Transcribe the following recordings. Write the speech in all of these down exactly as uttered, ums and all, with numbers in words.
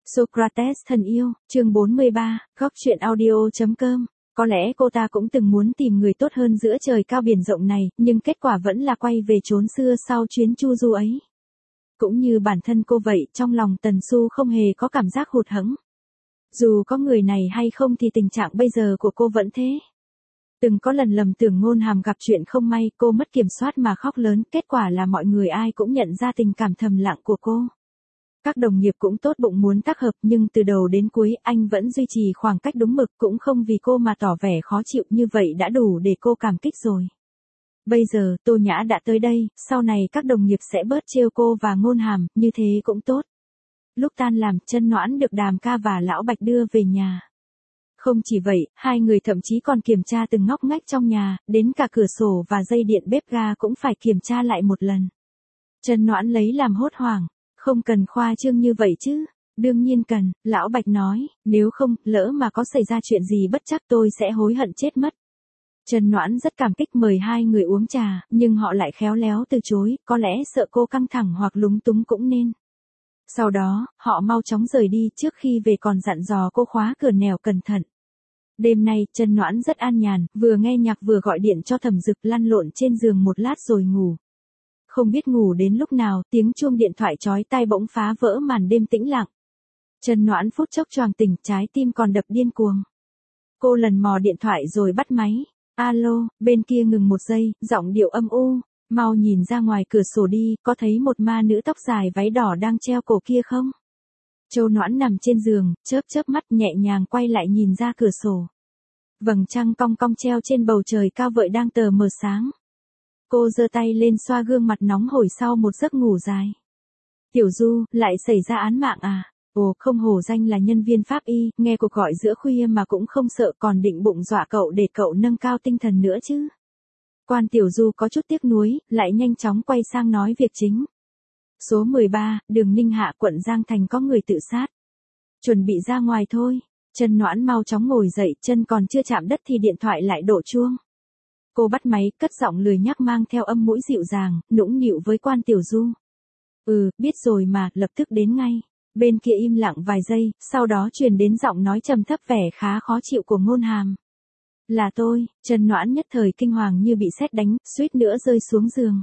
Socrates thân yêu, chương bốn mươi ba, góc truyện audio.com. Có lẽ cô ta cũng từng muốn tìm người tốt hơn giữa trời cao biển rộng này, nhưng kết quả vẫn là quay về chốn xưa sau chuyến chu du ấy. Cũng như bản thân cô vậy, trong lòng Tần Xu không hề có cảm giác hụt hẫng. Dù có người này hay không thì tình trạng bây giờ của cô vẫn thế. Từng có lần lầm tưởng Ngôn Hàm gặp chuyện không may, cô mất kiểm soát mà khóc lớn, kết quả là mọi người ai cũng nhận ra tình cảm thầm lặng của cô. Các đồng nghiệp cũng tốt bụng muốn tác hợp, nhưng từ đầu đến cuối anh vẫn duy trì khoảng cách đúng mực, cũng không vì cô mà tỏ vẻ khó chịu, như vậy đã đủ để cô cảm kích rồi. Bây giờ Tô Nhã đã tới đây, sau này các đồng nghiệp sẽ bớt trêu cô và Ngôn Hàm, như thế cũng tốt. Lúc tan làm, Chân Noãn được Đàm ca và Lão Bạch đưa về nhà. Không chỉ vậy, hai người thậm chí còn kiểm tra từng ngóc ngách trong nhà, đến cả cửa sổ và dây điện bếp ga cũng phải kiểm tra lại một lần. Chân Noãn lấy làm hốt hoảng. Không cần khoa trương như vậy chứ. Đương nhiên cần, Lão Bạch nói, nếu không, lỡ mà có xảy ra chuyện gì bất chắc tôi sẽ hối hận chết mất. Chân Noãn rất cảm kích mời hai người uống trà, nhưng họ lại khéo léo từ chối, có lẽ sợ cô căng thẳng hoặc lúng túng cũng nên. Sau đó, họ mau chóng rời đi, trước khi về còn dặn dò cô khóa cửa nẻo cẩn thận. Đêm nay, Chân Noãn rất an nhàn, vừa nghe nhạc vừa gọi điện cho Thẩm Dực, lăn lộn trên giường một lát rồi ngủ. Không biết ngủ đến lúc nào, tiếng chuông điện thoại chói tai bỗng phá vỡ màn đêm tĩnh lặng. Chân Noãn phút chốc choàng tỉnh, trái tim còn đập điên cuồng. Cô lần mò điện thoại rồi bắt máy. Alo, bên kia ngừng một giây, giọng điệu âm u. Mau nhìn ra ngoài cửa sổ đi, có thấy một ma nữ tóc dài váy đỏ đang treo cổ kia không? Châu Noãn nằm trên giường, chớp chớp mắt nhẹ nhàng quay lại nhìn ra cửa sổ. Vầng trăng cong cong treo trên bầu trời cao vợi đang tờ mờ sáng. Cô giơ tay lên xoa gương mặt nóng hổi sau một giấc ngủ dài. Tiểu Du, lại xảy ra án mạng à? Ồ, không hổ danh là nhân viên pháp y, nghe cuộc gọi giữa khuya mà cũng không sợ, còn định bụng dọa cậu để cậu nâng cao tinh thần nữa chứ. Quan Tiểu Du có chút tiếc nuối, lại nhanh chóng quay sang nói việc chính. Số mười ba, đường Ninh Hạ, quận Giang Thành có người tự sát. Chuẩn bị ra ngoài thôi. Chân Noãn mau chóng ngồi dậy, chân còn chưa chạm đất thì điện thoại lại đổ chuông. Cô bắt máy, cất giọng lười nhác mang theo âm mũi dịu dàng, nũng nịu với Quan Tiểu Du. Ừ, biết rồi mà, lập tức đến ngay. Bên kia im lặng vài giây, sau đó truyền đến giọng nói trầm thấp vẻ khá khó chịu của Ngôn Hàm. Là tôi. Chân Noãn nhất thời kinh hoàng như bị sét đánh, suýt nữa rơi xuống giường.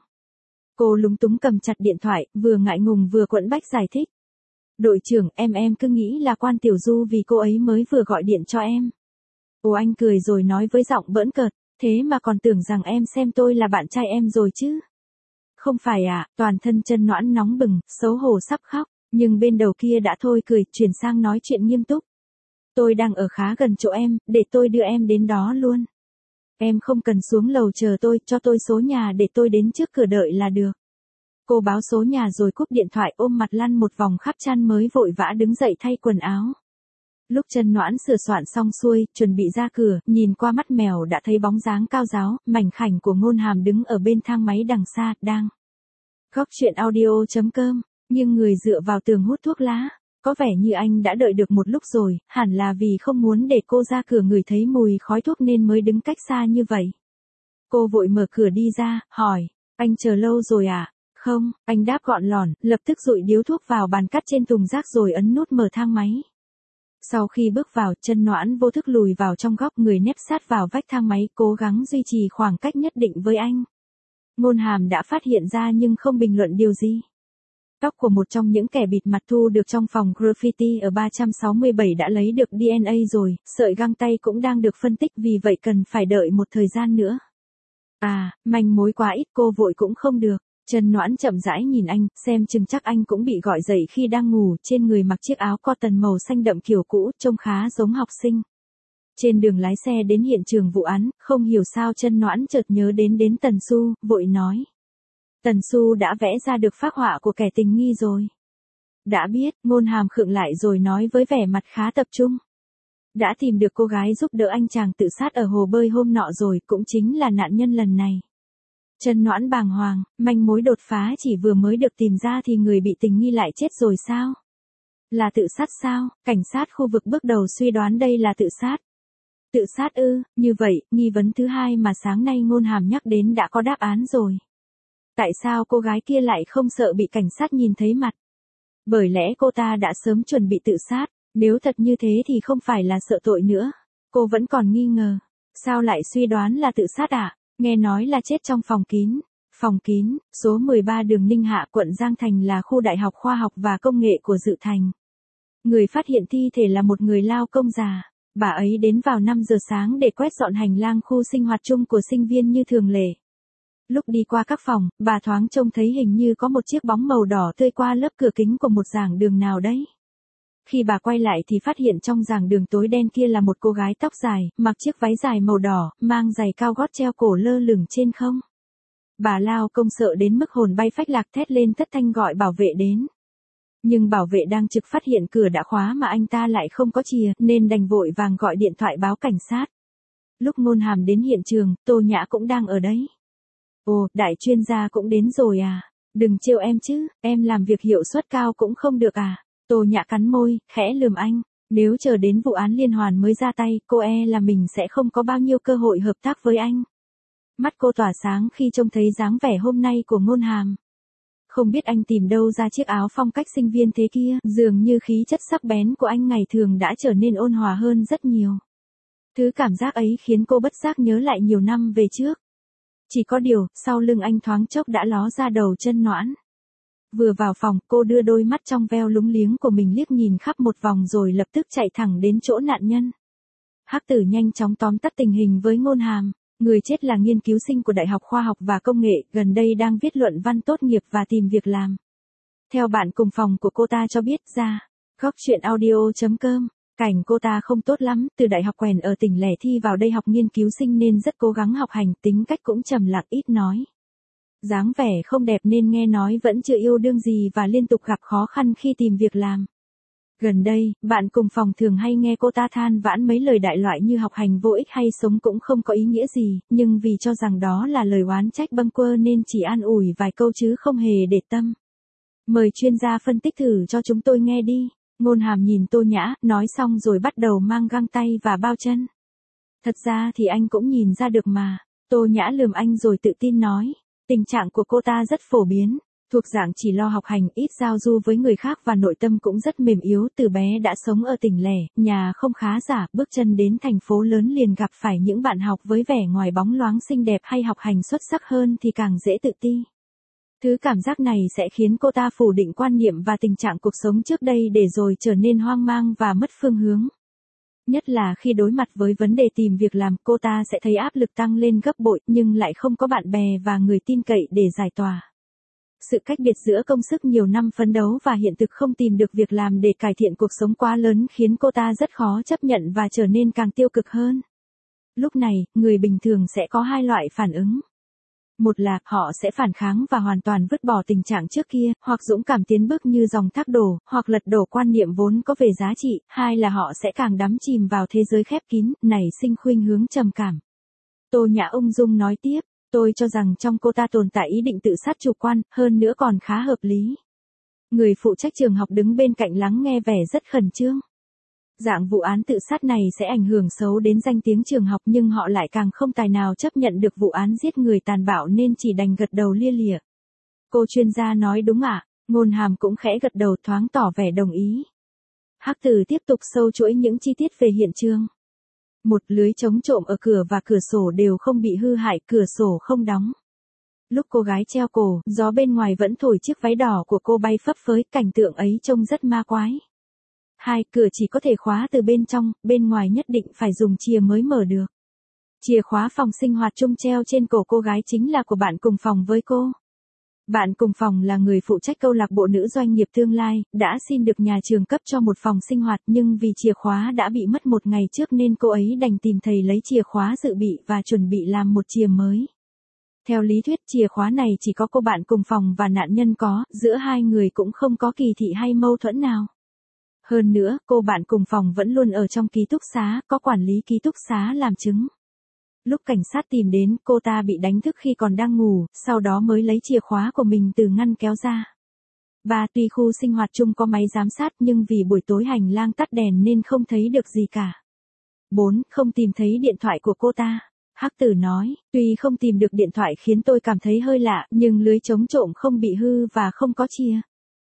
Cô lúng túng cầm chặt điện thoại, vừa ngại ngùng vừa quẫn bách giải thích. Đội trưởng, em em cứ nghĩ là Quan Tiểu Du vì cô ấy mới vừa gọi điện cho em. Ồ, anh cười rồi nói với giọng bỡn cợt. Thế mà còn tưởng rằng em xem tôi là bạn trai em rồi chứ. Không phải à, toàn thân Chân Noãn nóng bừng, xấu hổ sắp khóc, nhưng bên đầu kia đã thôi cười, chuyển sang nói chuyện nghiêm túc. Tôi đang ở khá gần chỗ em, để tôi đưa em đến đó luôn. Em không cần xuống lầu chờ tôi, cho tôi số nhà để tôi đến trước cửa đợi là được. Cô báo số nhà rồi cúp điện thoại, ôm mặt lăn một vòng khắp chăn mới vội vã đứng dậy thay quần áo. Lúc Chân Noãn sửa soạn xong xuôi, chuẩn bị ra cửa, nhìn qua mắt mèo đã thấy bóng dáng cao ráo, mảnh khảnh của Ngôn Hàm đứng ở bên thang máy đằng xa, đang góc truyện audio.com, nhưng người dựa vào tường hút thuốc lá. Có vẻ như anh đã đợi được một lúc rồi, hẳn là vì không muốn để cô ra cửa ngửi thấy mùi khói thuốc nên mới đứng cách xa như vậy. Cô vội mở cửa đi ra, hỏi, anh chờ lâu rồi à? Không, anh đáp gọn lỏn, lập tức dụi điếu thuốc vào bàn cắt trên thùng rác rồi ấn nút mở thang máy. Sau khi bước vào, Chân Noãn vô thức lùi vào trong góc, người nép sát vào vách thang máy, cố gắng duy trì khoảng cách nhất định với anh. Ngôn Hàm đã phát hiện ra nhưng không bình luận điều gì. Tóc của một trong những kẻ bịt mặt thu được trong phòng graffiti ở ba trăm sáu mươi bảy đã lấy được đê en a rồi, sợi găng tay cũng đang được phân tích, vì vậy cần phải đợi một thời gian nữa. À, manh mối quá ít, cô vội cũng không được. Chân Noãn chậm rãi nhìn anh, xem chừng chắc anh cũng bị gọi dậy khi đang ngủ, trên người mặc chiếc áo cotton màu xanh đậm kiểu cũ, trông khá giống học sinh. Trên đường lái xe đến hiện trường vụ án, không hiểu sao Chân Noãn chợt nhớ đến đến Tần Xu, vội nói. Tần Xu đã vẽ ra được phác họa của kẻ tình nghi rồi. Đã biết, Ngôn Hàm khựng lại rồi nói với vẻ mặt khá tập trung. Đã tìm được cô gái giúp đỡ anh chàng tự sát ở hồ bơi hôm nọ rồi, cũng chính là nạn nhân lần này. Chân Noãn bàng hoàng, manh mối đột phá chỉ vừa mới được tìm ra thì người bị tình nghi lại chết rồi sao? Là tự sát sao? Cảnh sát khu vực bước đầu suy đoán đây là tự sát. Tự sát ư? Như vậy, nghi vấn thứ hai mà sáng nay Ngôn Hàm nhắc đến đã có đáp án rồi. Tại sao cô gái kia lại không sợ bị cảnh sát nhìn thấy mặt? Bởi lẽ cô ta đã sớm chuẩn bị tự sát, nếu thật như thế thì không phải là sợ tội nữa. Cô vẫn còn nghi ngờ. Sao lại suy đoán là tự sát ạ? À? Nghe nói là chết trong phòng kín. Phòng kín, số mười ba đường Ninh Hạ, quận Giang Thành là khu Đại học Khoa học và Công nghệ của Dự Thành. Người phát hiện thi thể là một người lao công già. Bà ấy đến vào năm giờ sáng để quét dọn hành lang khu sinh hoạt chung của sinh viên như thường lệ. Lúc đi qua các phòng, bà thoáng trông thấy hình như có một chiếc bóng màu đỏ tươi qua lớp cửa kính của một giảng đường nào đấy. Khi bà quay lại thì phát hiện trong giảng đường tối đen kia là một cô gái tóc dài, mặc chiếc váy dài màu đỏ, mang giày cao gót treo cổ lơ lửng trên không. Bà lao công sợ đến mức hồn bay phách lạc thét lên thất thanh gọi bảo vệ đến. Nhưng bảo vệ đang trực phát hiện cửa đã khóa mà anh ta lại không có chìa, nên đành vội vàng gọi điện thoại báo cảnh sát. Lúc Ngôn Hàm đến hiện trường, Tô Nhã cũng đang ở đấy. Ồ, đại chuyên gia cũng đến rồi à? Đừng trêu em chứ, em làm việc hiệu suất cao cũng không được à? Tô Nhã cắn môi, khẽ lườm anh. Nếu chờ đến vụ án liên hoàn mới ra tay, cô e là mình sẽ không có bao nhiêu cơ hội hợp tác với anh. Mắt cô tỏa sáng khi trông thấy dáng vẻ hôm nay của Ngôn Hàm. Không biết anh tìm đâu ra chiếc áo phong cách sinh viên thế kia, dường như khí chất sắc bén của anh ngày thường đã trở nên ôn hòa hơn rất nhiều. Thứ cảm giác ấy khiến cô bất giác nhớ lại nhiều năm về trước. Chỉ có điều, sau lưng anh thoáng chốc đã ló ra đầu chân noãn. Vừa vào phòng, cô đưa đôi mắt trong veo lúng liếng của mình liếc nhìn khắp một vòng rồi lập tức chạy thẳng đến chỗ nạn nhân. Hắc Tử nhanh chóng tóm tắt tình hình với Ngôn Hàm. Người chết là nghiên cứu sinh của Đại học Khoa học và Công nghệ, gần đây đang viết luận văn tốt nghiệp và tìm việc làm. Theo bạn cùng phòng của cô ta cho biết ra, góc chuyện audio chấm com, cảnh cô ta không tốt lắm, từ đại học quèn ở tỉnh lẻ thi vào đây học nghiên cứu sinh nên rất cố gắng học hành, tính cách cũng trầm lặng ít nói. Dáng vẻ không đẹp nên nghe nói vẫn chưa yêu đương gì và liên tục gặp khó khăn khi tìm việc làm. Gần đây, bạn cùng phòng thường hay nghe cô ta than vãn mấy lời đại loại như học hành vô ích hay sống cũng không có ý nghĩa gì, nhưng vì cho rằng đó là lời oán trách bâng quơ nên chỉ an ủi vài câu chứ không hề để tâm. Mời chuyên gia phân tích thử cho chúng tôi nghe đi. Ngôn Hàm nhìn Tô Nhã, nói xong rồi bắt đầu mang găng tay và bao chân. Thật ra thì anh cũng nhìn ra được mà. Tô Nhã lườm anh rồi tự tin nói. Tình trạng của cô ta rất phổ biến. Thuộc dạng chỉ lo học hành, ít giao du với người khác và nội tâm cũng rất mềm yếu, từ bé đã sống ở tỉnh lẻ, nhà không khá giả, bước chân đến thành phố lớn liền gặp phải những bạn học với vẻ ngoài bóng loáng xinh đẹp hay học hành xuất sắc hơn thì càng dễ tự ti. Thứ cảm giác này sẽ khiến cô ta phủ định quan niệm và tình trạng cuộc sống trước đây để rồi trở nên hoang mang và mất phương hướng. Nhất là khi đối mặt với vấn đề tìm việc làm, cô ta sẽ thấy áp lực tăng lên gấp bội nhưng lại không có bạn bè và người tin cậy để giải tỏa. Sự cách biệt giữa công sức nhiều năm phấn đấu và hiện thực không tìm được việc làm để cải thiện cuộc sống quá lớn khiến cô ta rất khó chấp nhận và trở nên càng tiêu cực hơn. Lúc này, người bình thường sẽ có hai loại phản ứng. Một là, họ sẽ phản kháng và hoàn toàn vứt bỏ tình trạng trước kia, hoặc dũng cảm tiến bước như dòng thác đổ, hoặc lật đổ quan niệm vốn có về giá trị. Hai là họ sẽ càng đắm chìm vào thế giới khép kín, nảy sinh khuynh hướng trầm cảm. Tô Nhã ung dung nói tiếp. Tôi cho rằng trong cô ta tồn tại ý định tự sát chủ quan, hơn nữa còn khá hợp lý. Người phụ trách trường học đứng bên cạnh lắng nghe vẻ rất khẩn trương. Dạng vụ án tự sát này sẽ ảnh hưởng xấu đến danh tiếng trường học nhưng họ lại càng không tài nào chấp nhận được vụ án giết người tàn bạo nên chỉ đành gật đầu lia lịa. Cô chuyên gia nói đúng ạ, à? Ngôn Hàm cũng khẽ gật đầu thoáng tỏ vẻ đồng ý. Hắc Tử tiếp tục sâu chuỗi những chi tiết về hiện trường. Một lưới chống trộm ở cửa và cửa sổ đều không bị hư hại, cửa sổ không đóng. Lúc cô gái treo cổ, gió bên ngoài vẫn thổi chiếc váy đỏ của cô bay phấp phới, cảnh tượng ấy trông rất ma quái. Hai, cửa chỉ có thể khóa từ bên trong, bên ngoài nhất định phải dùng chìa mới mở được. Chìa khóa phòng sinh hoạt chung treo trên cổ cô gái chính là của bạn cùng phòng với cô. Bạn cùng phòng là người phụ trách câu lạc bộ nữ doanh nghiệp tương lai, đã xin được nhà trường cấp cho một phòng sinh hoạt nhưng vì chìa khóa đã bị mất một ngày trước nên cô ấy đành tìm thầy lấy chìa khóa dự bị và chuẩn bị làm một chìa mới. Theo lý thuyết chìa khóa này chỉ có cô bạn cùng phòng và nạn nhân có, giữa hai người cũng không có kỳ thị hay mâu thuẫn nào. Hơn nữa, cô bạn cùng phòng vẫn luôn ở trong ký túc xá, có quản lý ký túc xá làm chứng. Lúc cảnh sát tìm đến, cô ta bị đánh thức khi còn đang ngủ, sau đó mới lấy chìa khóa của mình từ ngăn kéo ra. Ba, tuy khu sinh hoạt chung có máy giám sát nhưng vì buổi tối hành lang tắt đèn nên không thấy được gì cả. Bốn, không tìm thấy điện thoại của cô ta. Hắc Tử nói, tuy không tìm được điện thoại khiến tôi cảm thấy hơi lạ, nhưng lưới chống trộm không bị hư và không có chìa.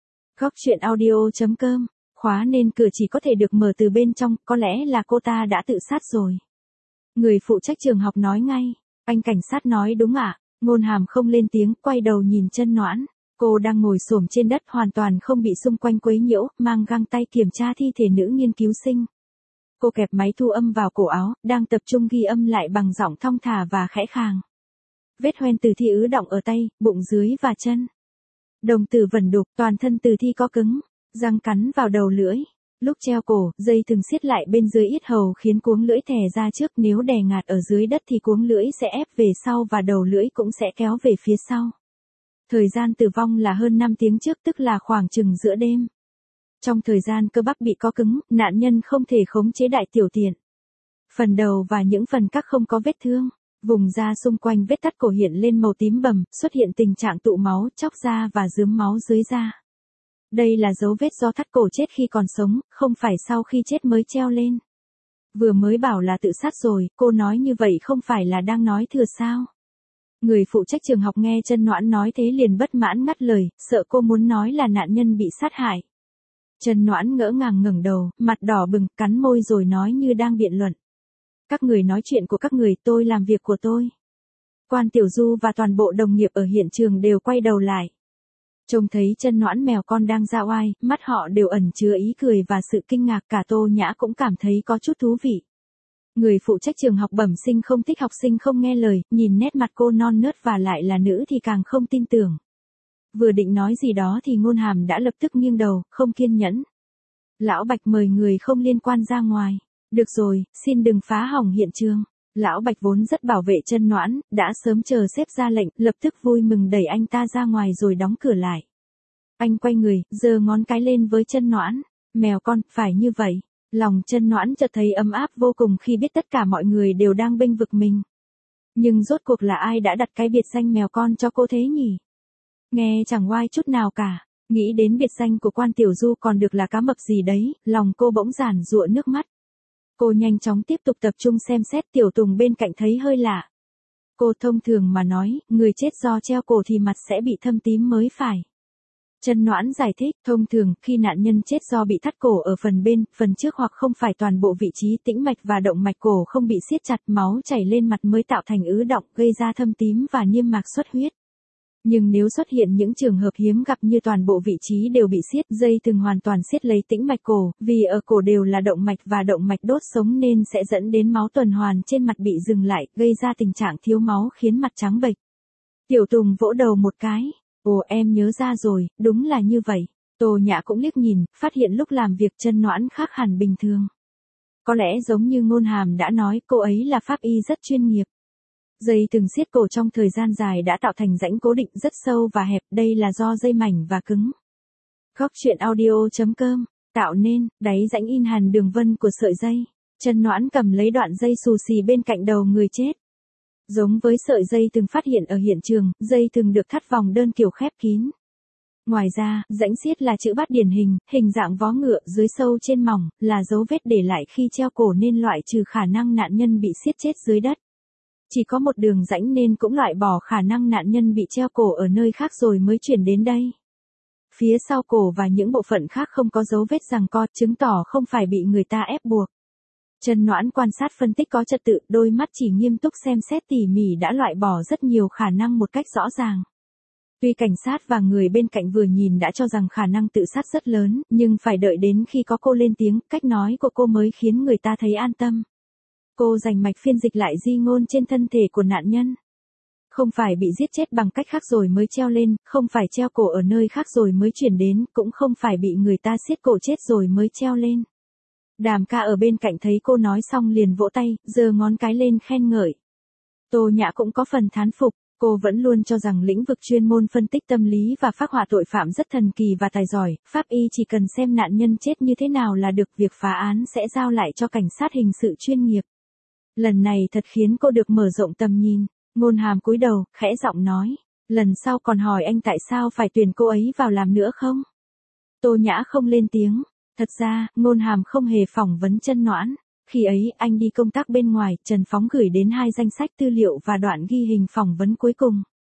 Góc chuyện audio chấm com, khóa nên cửa chỉ có thể được mở từ bên trong, có lẽ là cô ta đã tự sát rồi. Người phụ trách trường học nói ngay, anh cảnh sát nói đúng ạ. Ngôn Hàm không lên tiếng, quay đầu nhìn Chân Noãn. Cô đang ngồi xổm trên đất hoàn toàn không bị xung quanh quấy nhiễu, mang găng tay kiểm tra thi thể nữ nghiên cứu sinh. Cô kẹp máy thu âm vào cổ áo, đang tập trung ghi âm lại bằng giọng thong thả và khẽ khàng. Vết hoen tử thi ứ đọng ở tay, bụng dưới và chân. Đồng tử vẩn đục, toàn thân tử thi có cứng, răng cắn vào đầu lưỡi. Lúc treo cổ, dây thừng siết lại bên dưới yết hầu khiến cuống lưỡi thè ra trước, nếu đè ngạt ở dưới đất thì cuống lưỡi sẽ ép về sau và đầu lưỡi cũng sẽ kéo về phía sau. Thời gian tử vong là hơn năm tiếng trước, tức là khoảng chừng giữa đêm. Trong thời gian cơ bắp bị co cứng, nạn nhân không thể khống chế đại tiểu tiện. Phần đầu và những phần các không có vết thương. Vùng da xung quanh vết thắt cổ hiện lên màu tím bầm, xuất hiện tình trạng tụ máu, chóc da và rướm máu dưới da. Đây là dấu vết do thắt cổ chết khi còn sống, không phải sau khi chết mới treo lên. Vừa mới bảo là tự sát rồi, cô nói như vậy không phải là đang nói thừa sao? Người phụ trách trường học nghe Chân Noãn nói thế liền bất mãn ngắt lời, sợ cô muốn nói là nạn nhân bị sát hại. Chân Noãn ngỡ ngàng ngẩng đầu, mặt đỏ bừng, cắn môi rồi nói như đang biện luận. Các người nói chuyện của các người, tôi làm việc của tôi. Quan Tiểu Du và toàn bộ đồng nghiệp ở hiện trường đều quay đầu lại. Trông thấy Chân Noãn mèo con đang ra oai, mắt họ đều ẩn chứa ý cười và sự kinh ngạc, cả Tô Nhã cũng cảm thấy có chút thú vị. Người phụ trách trường học bẩm sinh không thích học sinh không nghe lời, nhìn nét mặt cô non nớt và lại là nữ thì càng không tin tưởng. Vừa định nói gì đó thì Ngôn Hàm đã lập tức nghiêng đầu, không kiên nhẫn. Lão Bạch mời người không liên quan ra ngoài. Được rồi, xin đừng phá hỏng hiện trường. Lão Bạch vốn rất bảo vệ Chân Noãn, đã sớm chờ sếp ra lệnh, lập tức vui mừng đẩy anh ta ra ngoài rồi đóng cửa lại. Anh quay người, giơ ngón cái lên với Chân Noãn. Mèo con, phải như vậy. Lòng Chân Noãn chợt thấy ấm áp vô cùng khi biết tất cả mọi người đều đang bênh vực mình. Nhưng rốt cuộc là ai đã đặt cái biệt danh mèo con cho cô thế nhỉ? Nghe chẳng oai chút nào cả. Nghĩ đến biệt danh của Quan Tiểu Du còn được là cá mập gì đấy, lòng cô bỗng giản giụa nước mắt. Cô nhanh chóng tiếp tục tập trung xem xét. Tiểu Tùng bên cạnh thấy hơi lạ. Cô thông thường mà nói, người chết do treo cổ thì mặt sẽ bị thâm tím mới phải. Chân Noãn giải thích, thông thường, khi nạn nhân chết do bị thắt cổ ở phần bên, phần trước hoặc không phải toàn bộ vị trí tĩnh mạch và động mạch cổ không bị siết chặt, máu chảy lên mặt mới tạo thành ứ đọng, gây ra thâm tím và niêm mạc xuất huyết. Nhưng nếu xuất hiện những trường hợp hiếm gặp như toàn bộ vị trí đều bị siết, dây thừng hoàn toàn siết lấy tĩnh mạch cổ, vì ở cổ đều là động mạch và động mạch đốt sống nên sẽ dẫn đến máu tuần hoàn trên mặt bị dừng lại, gây ra tình trạng thiếu máu khiến mặt trắng bệch. Tiểu Tùng vỗ đầu một cái. Ồ, em nhớ ra rồi, đúng là như vậy. Tô Nhã cũng liếc nhìn, phát hiện lúc làm việc Chân Noãn khác hẳn bình thường. Có lẽ giống như Ngôn Hàm đã nói, cô ấy là pháp y rất chuyên nghiệp. Dây từng siết cổ trong thời gian dài đã tạo thành rãnh cố định rất sâu và hẹp, đây là do dây mảnh và cứng. Góc chuyện audio chấm com, tạo nên, đáy rãnh in hẳn đường vân của sợi dây. Chân Noãn cầm lấy đoạn dây xù xì bên cạnh đầu người chết. Giống với sợi dây từng phát hiện ở hiện trường, dây từng được thắt vòng đơn kiểu khép kín. Ngoài ra, rãnh xiết là chữ bát điển hình, hình dạng vó ngựa, dưới sâu trên mỏng, là dấu vết để lại khi treo cổ nên loại trừ khả năng nạn nhân bị siết chết dưới đất. Chỉ có một đường rãnh nên cũng loại bỏ khả năng nạn nhân bị treo cổ ở nơi khác rồi mới chuyển đến đây. Phía sau cổ và những bộ phận khác không có dấu vết giằng co, chứng tỏ không phải bị người ta ép buộc. Chân Noãn quan sát phân tích có trật tự, đôi mắt chỉ nghiêm túc xem xét tỉ mỉ đã loại bỏ rất nhiều khả năng một cách rõ ràng. Tuy cảnh sát và người bên cạnh vừa nhìn đã cho rằng khả năng tự sát rất lớn, nhưng phải đợi đến khi có cô lên tiếng, cách nói của cô mới khiến người ta thấy an tâm. Cô rành mạch phiên dịch lại di ngôn trên thân thể của nạn nhân. Không phải bị giết chết bằng cách khác rồi mới treo lên, không phải treo cổ ở nơi khác rồi mới chuyển đến, cũng không phải bị người ta siết cổ chết rồi mới treo lên. Đàm ca ở bên cạnh thấy cô nói xong liền vỗ tay, giơ ngón cái lên khen ngợi. Tô Nhã cũng có phần thán phục, cô vẫn luôn cho rằng lĩnh vực chuyên môn phân tích tâm lý và phác họa tội phạm rất thần kỳ và tài giỏi, pháp y chỉ cần xem nạn nhân chết như thế nào là được, việc phá án sẽ giao lại cho cảnh sát hình sự chuyên nghiệp. Lần này thật khiến cô được mở rộng tầm nhìn. Ngôn Hàm cúi đầu, khẽ giọng nói, lần sau còn hỏi anh tại sao phải tuyển cô ấy vào làm nữa không? Tô Nhã không lên tiếng. Thật ra, Ngôn Hàm không hề phỏng vấn Chân Noãn. Khi ấy, anh đi công tác bên ngoài, Trần Phóng gửi đến hai danh sách tư liệu và đoạn ghi hình phỏng vấn cuối cùng.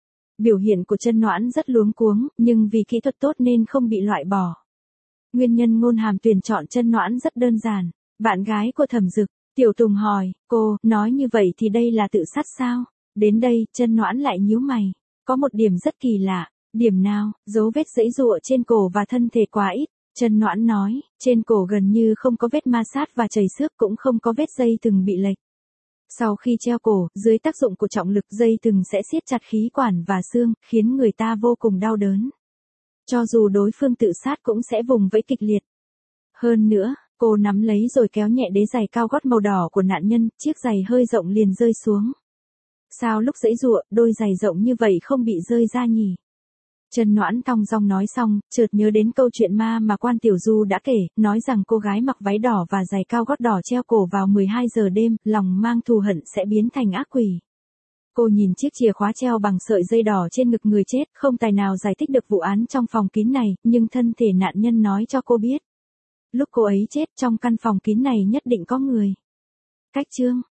Biểu hiện của Chân Noãn rất luống cuống, nhưng vì kỹ thuật tốt nên không bị loại bỏ. Nguyên nhân Ngôn Hàm tuyển chọn Chân Noãn rất đơn giản. Bạn gái của Thẩm Dực. Tiểu Tùng hỏi, cô, nói như vậy thì đây là tự sát sao? Đến đây, Chân Noãn lại nhíu mày. Có một điểm rất kỳ lạ. Điểm nào? Dấu vết giãy giụa trên cổ và thân thể quá ít. Chân Noãn nói, trên cổ gần như không có vết ma sát và chảy xước, cũng không có vết dây thừng bị lệch. Sau khi treo cổ, dưới tác dụng của trọng lực, dây thừng sẽ siết chặt khí quản và xương, khiến người ta vô cùng đau đớn. Cho dù đối phương tự sát cũng sẽ vùng vẫy kịch liệt. Hơn nữa, cô nắm lấy rồi kéo nhẹ đế giày cao gót màu đỏ của nạn nhân, chiếc giày hơi rộng liền rơi xuống. Sao lúc giãy giụa, đôi giày rộng như vậy không bị rơi ra nhỉ? Chân Noãn thong dong nói xong, chợt nhớ đến câu chuyện ma mà Quan Tiểu Du đã kể, nói rằng cô gái mặc váy đỏ và giày cao gót đỏ treo cổ vào mười hai giờ đêm, lòng mang thù hận sẽ biến thành ác quỷ. Cô nhìn chiếc chìa khóa treo bằng sợi dây đỏ trên ngực người chết, không tài nào giải thích được vụ án trong phòng kín này, nhưng thân thể nạn nhân nói cho cô biết. Lúc cô ấy chết, trong căn phòng kín này nhất định có người. Cách chương